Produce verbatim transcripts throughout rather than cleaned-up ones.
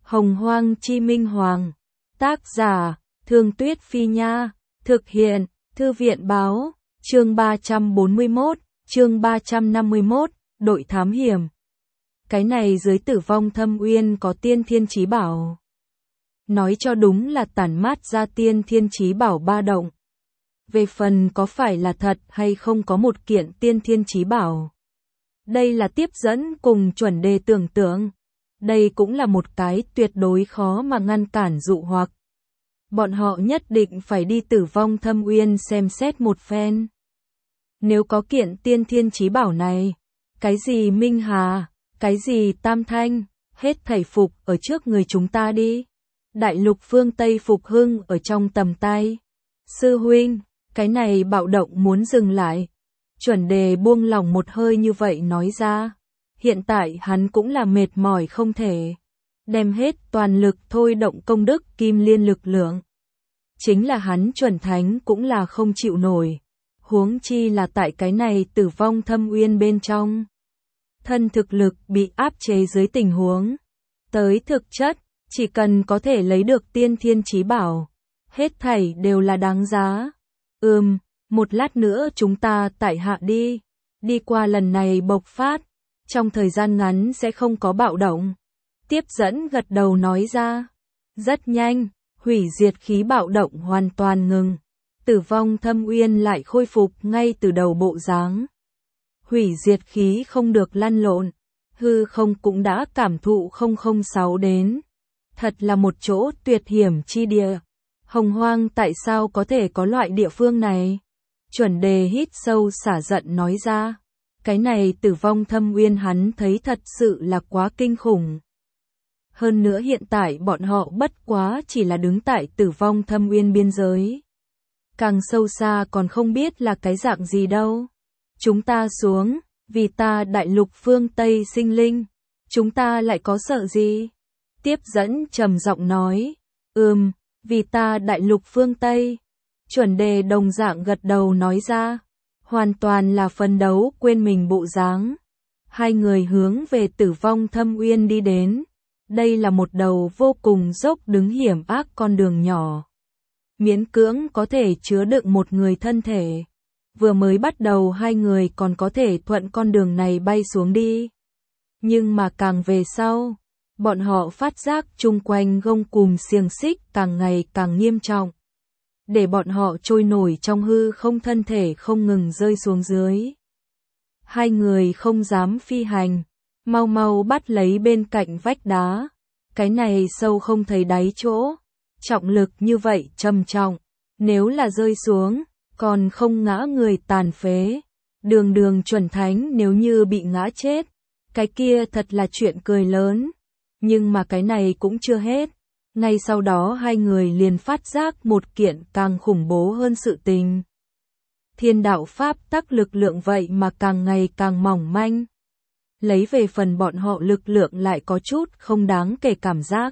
Hồng Hoang Chi Minh Hoàng. Tác giả, Thương Tuyết Phi Nha. Thực hiện, Thư viện Báo. Chương ba trăm bốn mươi mốt, chương ba trăm năm mươi mốt, đội thám hiểm. Cái này dưới Tử Vong Thâm Uyên có tiên thiên chí bảo. Nói cho đúng là tản mát ra tiên thiên chí bảo ba động. Về phần có phải là thật hay không có một kiện tiên thiên chí bảo. Đây là tiếp dẫn cùng chuẩn đề tưởng tượng. Đây cũng là một cái tuyệt đối khó mà ngăn cản dụ hoặc. Bọn họ nhất định phải đi Tử Vong Thâm Uyên xem xét một phen. Nếu có kiện tiên thiên chí bảo này, cái gì Minh Hà, cái gì Tam Thanh, hết thảy phục ở trước người chúng ta đi. Đại lục phương Tây phục hưng ở trong tầm tay. Sư huynh, cái này bạo động muốn dừng lại. Chuẩn đề buông lỏng một hơi như vậy nói ra. Hiện tại hắn cũng là mệt mỏi không thể. Đem hết toàn lực thôi động công đức kim liên lực lượng. Chính là hắn chuẩn thánh cũng là không chịu nổi. Huống chi là tại cái này Tử Vong Thâm Uyên bên trong. Thân thực lực bị áp chế dưới tình huống. Tới thực chất, chỉ cần có thể lấy được tiên thiên chí bảo. Hết thảy đều là đáng giá. Ừm, một lát nữa chúng ta tại hạ đi. Đi qua lần này bộc phát. Trong thời gian ngắn sẽ không có bạo động. Tiếp dẫn gật đầu nói ra. Rất nhanh, hủy diệt khí bạo động hoàn toàn ngừng. Tử Vong Thâm Uyên lại khôi phục ngay từ đầu bộ dáng. Hủy diệt khí không được lăn lộn. Hư không cũng đã cảm thụ không không sáu đến. Thật là một chỗ tuyệt hiểm chi địa. Hồng Hoang tại sao có thể có loại địa phương này? Chuẩn đề hít sâu xả giận nói ra. Cái này Tử Vong Thâm Uyên hắn thấy thật sự là quá kinh khủng. Hơn nữa hiện tại bọn họ bất quá chỉ là đứng tại Tử Vong Thâm Uyên biên giới. Càng sâu xa còn không biết là cái dạng gì đâu. Chúng ta xuống, vì ta đại lục phương Tây sinh linh. Chúng ta lại có sợ gì? Tiếp dẫn trầm giọng nói. Ừm, vì ta đại lục phương Tây. Chuẩn đề đồng dạng gật đầu nói ra. Hoàn toàn là phân đấu quên mình bộ dáng. Hai người hướng về Tử Vong Thâm Uyên đi đến. Đây là một đầu vô cùng dốc đứng hiểm ác con đường nhỏ. Miễn cưỡng có thể chứa đựng một người thân thể. Vừa mới bắt đầu hai người còn có thể thuận con đường này bay xuống đi. Nhưng mà càng về sau, bọn họ phát giác chung quanh gông cùm xiềng xích càng ngày càng nghiêm trọng. Để bọn họ trôi nổi trong hư không thân thể không ngừng rơi xuống dưới. Hai người không dám phi hành, mau mau bắt lấy bên cạnh vách đá. Cái này sâu không thấy đáy chỗ, trọng lực như vậy trầm trọng, nếu là rơi xuống, còn không ngã người tàn phế. Đường đường chuẩn thánh nếu như bị ngã chết, cái kia thật là chuyện cười lớn. Nhưng mà cái này cũng chưa hết. Ngay sau đó hai người liền phát giác một kiện càng khủng bố hơn sự tình. Thiên đạo pháp tắc lực lượng vậy mà càng ngày càng mỏng manh. Lấy về phần bọn họ lực lượng lại có chút không đáng kể cảm giác.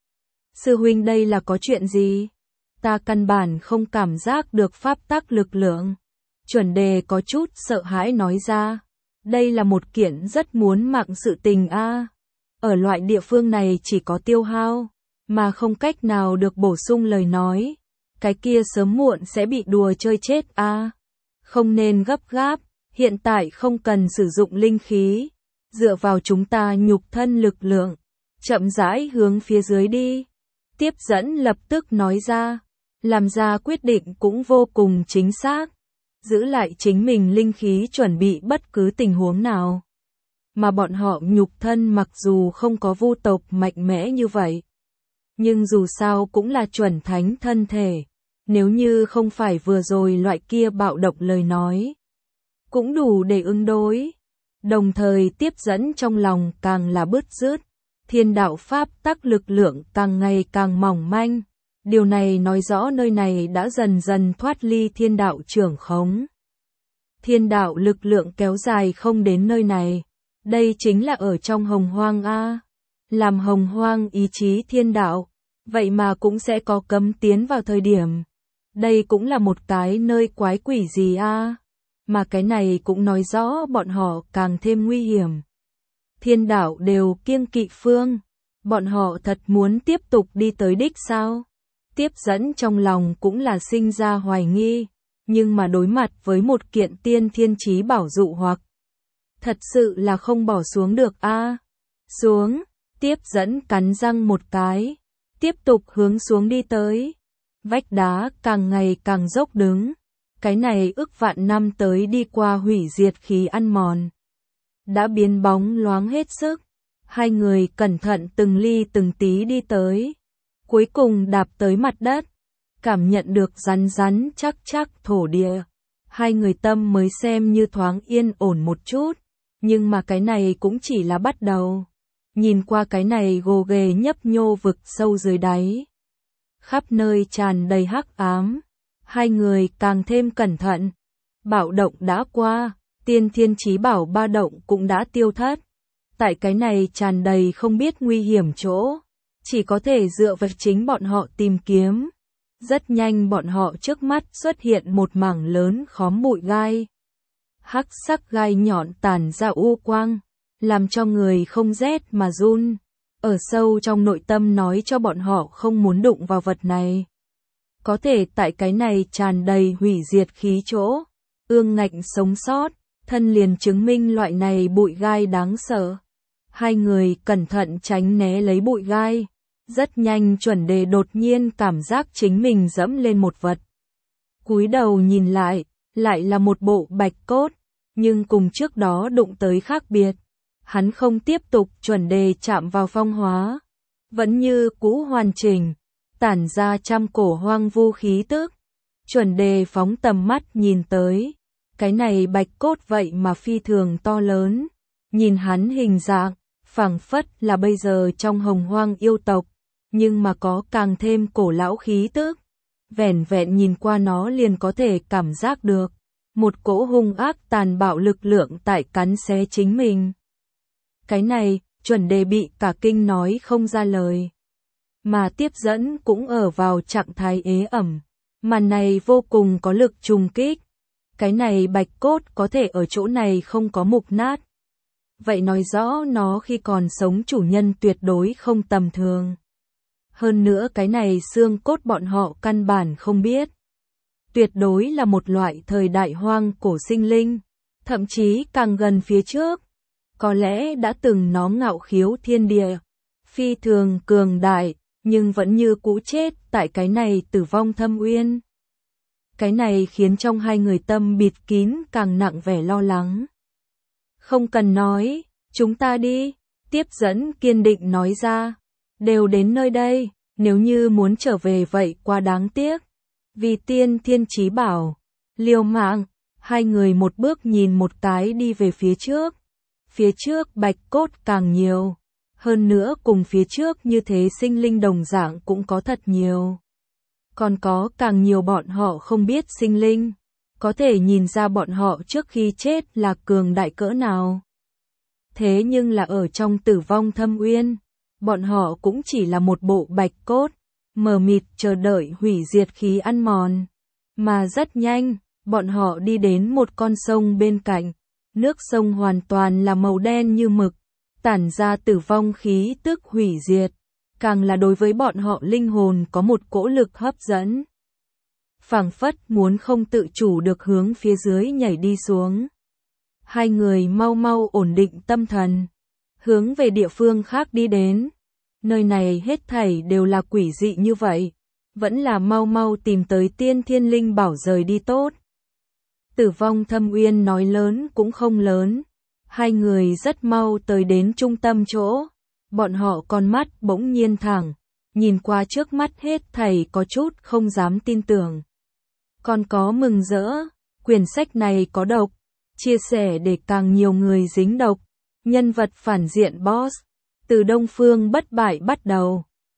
Sư huynh đây là có chuyện gì? Ta căn bản không cảm giác được pháp tắc lực lượng. Chuẩn đề có chút sợ hãi nói ra. Đây là một kiện rất muốn mạng sự tình a. Ở loại địa phương này chỉ có tiêu hao, mà không cách nào được bổ sung lời nói. Cái kia sớm muộn sẽ bị đùa chơi chết a. Không nên gấp gáp, hiện tại không cần sử dụng linh khí. Dựa vào chúng ta nhục thân lực lượng, chậm rãi hướng phía dưới đi. Tiếp dẫn lập tức nói ra, làm ra quyết định cũng vô cùng chính xác. Giữ lại chính mình linh khí chuẩn bị bất cứ tình huống nào. Mà bọn họ nhục thân mặc dù không có vu tộc mạnh mẽ như vậy. Nhưng dù sao cũng là chuẩn thánh thân thể. Nếu như không phải vừa rồi loại kia bạo động lời nói. Cũng đủ để ứng đối. Đồng thời tiếp dẫn trong lòng càng là bứt rứt. Thiên đạo pháp tắc lực lượng càng ngày càng mỏng manh. Điều này nói rõ nơi này đã dần dần thoát ly thiên đạo trưởng khống. Thiên đạo lực lượng kéo dài không đến nơi này. Đây chính là ở trong Hồng Hoang a. Làm Hồng Hoang ý chí thiên đạo, vậy mà cũng sẽ có cấm tiến vào thời điểm. Đây cũng là một cái nơi quái quỷ gì a. Mà cái này cũng nói rõ bọn họ càng thêm nguy hiểm. Thiên đạo đều kiêng kỵ phương, Bọn họ thật muốn tiếp tục đi tới đích sao? Tiếp dẫn trong lòng cũng là sinh ra hoài nghi, nhưng mà đối mặt với một kiện tiên thiên chí bảo dụ hoặc, thật sự là không bỏ xuống được a. À. Xuống, tiếp dẫn cắn răng một cái, tiếp tục hướng xuống đi tới. Vách đá càng ngày càng dốc đứng, cái này ức vạn năm tới đi qua hủy diệt khí ăn mòn, đã biến bóng loáng hết sức. Hai người cẩn thận từng ly từng tí đi tới, cuối cùng đạp tới mặt đất, cảm nhận được rắn rắn chắc chắc thổ địa. Hai người tâm mới xem như thoáng yên ổn một chút, nhưng mà cái này cũng chỉ là bắt đầu. Nhìn qua cái này gồ ghề nhấp nhô vực sâu dưới đáy, khắp nơi tràn đầy hắc ám, hai người càng thêm cẩn thận. Bạo động đã qua, tiên thiên chí bảo ba động cũng đã tiêu thất. Tại cái này tràn đầy không biết nguy hiểm chỗ, chỉ có thể dựa vào chính bọn họ tìm kiếm. Rất nhanh bọn họ trước mắt xuất hiện một mảng lớn khóm bụi gai. Hắc sắc gai nhọn tản ra u quang, làm cho người không rét mà run. Ở sâu trong nội tâm nói cho bọn họ không muốn đụng vào vật này. Có thể tại cái này tràn đầy hủy diệt khí chỗ, ương ngạnh sống sót, thân liền chứng minh loại này bụi gai đáng sợ. Hai người cẩn thận tránh né lấy bụi gai. Rất nhanh chuẩn đề đột nhiên cảm giác chính mình dẫm lên một vật. Cúi đầu nhìn lại, lại là một bộ bạch cốt, nhưng cùng trước đó đụng tới khác biệt. Hắn không tiếp tục chuẩn đề chạm vào phong hóa, vẫn như cũ hoàn chỉnh, tản ra trăm cổ hoang vu khí tức. Chuẩn đề phóng tầm mắt nhìn tới, cái này bạch cốt vậy mà phi thường to lớn, nhìn hắn hình dạng, phảng phất là bây giờ trong hồng hoang yêu tộc, nhưng mà có càng thêm cổ lão khí tức. Vẻn vẹn nhìn qua nó liền có thể cảm giác được một cỗ hung ác tàn bạo lực lượng tại cắn xé chính mình. Cái này, chuẩn đề bị cả kinh nói không ra lời. Mà tiếp dẫn cũng ở vào trạng thái ế ẩm. Màn này vô cùng có lực trùng kích. Cái này bạch cốt có thể ở chỗ này không có mục nát. Vậy nói rõ nó khi còn sống chủ nhân tuyệt đối không tầm thường. Hơn nữa cái này xương cốt bọn họ căn bản không biết. Tuyệt đối là một loại thời đại hoang cổ sinh linh. Thậm chí càng gần phía trước. Có lẽ đã từng nó ngạo khiếu thiên địa. Phi thường cường đại, nhưng vẫn như cũ chết tại cái này tử vong thâm uyên. Cái này khiến trong hai người tâm bịt kín càng nặng vẻ lo lắng. Không cần nói, chúng ta đi. Tiếp dẫn kiên định nói ra. Đều đến nơi đây, nếu như muốn trở về vậy quá đáng tiếc. Vì tiên thiên chí bảo, liều mạng, hai người một bước nhìn một cái đi về phía trước. Phía trước bạch cốt càng nhiều, hơn nữa cùng phía trước như thế sinh linh đồng dạng cũng có thật nhiều. Còn có càng nhiều bọn họ không biết sinh linh, có thể nhìn ra bọn họ trước khi chết là cường đại cỡ nào. Thế nhưng là ở trong tử vong thâm uyên, bọn họ cũng chỉ là một bộ bạch cốt, mờ mịt chờ đợi hủy diệt khí ăn mòn. Mà rất nhanh, bọn họ đi đến một con sông bên cạnh, nước sông hoàn toàn là màu đen như mực, tản ra tử vong khí tức hủy diệt, càng là đối với bọn họ linh hồn có một cỗ lực hấp dẫn. Phảng phất muốn không tự chủ được hướng phía dưới nhảy đi xuống. Hai người mau mau ổn định tâm thần, hướng về địa phương khác đi đến. Nơi này hết thảy đều là quỷ dị như vậy, vẫn là mau mau tìm tới tiên thiên linh bảo rời đi tốt. Tử vong thâm uyên nói lớn cũng không lớn, hai người rất mau tới đến trung tâm chỗ, bọn họ con mắt bỗng nhiên thẳng, nhìn qua trước mắt hết thảy có chút không dám tin tưởng. Còn có mừng rỡ, quyển sách này có độc, chia sẻ để càng nhiều người dính độc, nhân vật phản diện boss, từ Đông Phương bất bại bắt đầu,